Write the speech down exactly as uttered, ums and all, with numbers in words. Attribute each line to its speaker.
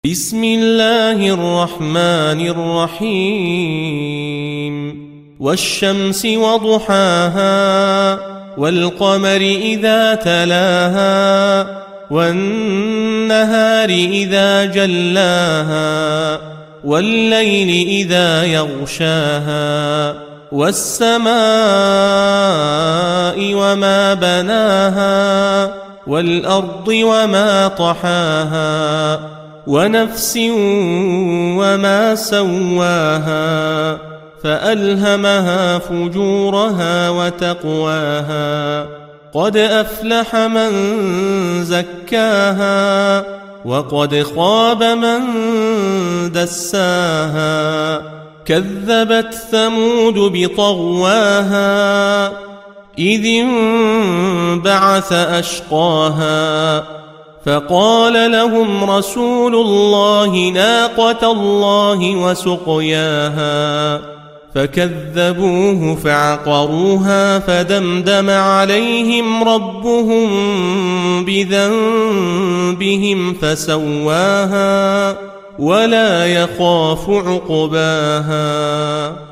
Speaker 1: بسم الله الرحمن الرحيم والشمس وضحاها والقمر إذا تلاها والنهار إذا جلاها والليل إذا يغشاها والسماء وما بناها والأرض وما طحاها ونفس وما سواها فألهمها فجورها وتقواها قد أفلح من زكاها وقد خاب من دساها كذبت ثمود بطغواها إذ انبعث أشقاها فقال لهم رسول الله ناقة الله وسقياها فكذبوه فعقروها فدمدم عليهم ربهم بذنبهم فسواها ولا يخاف عقباها.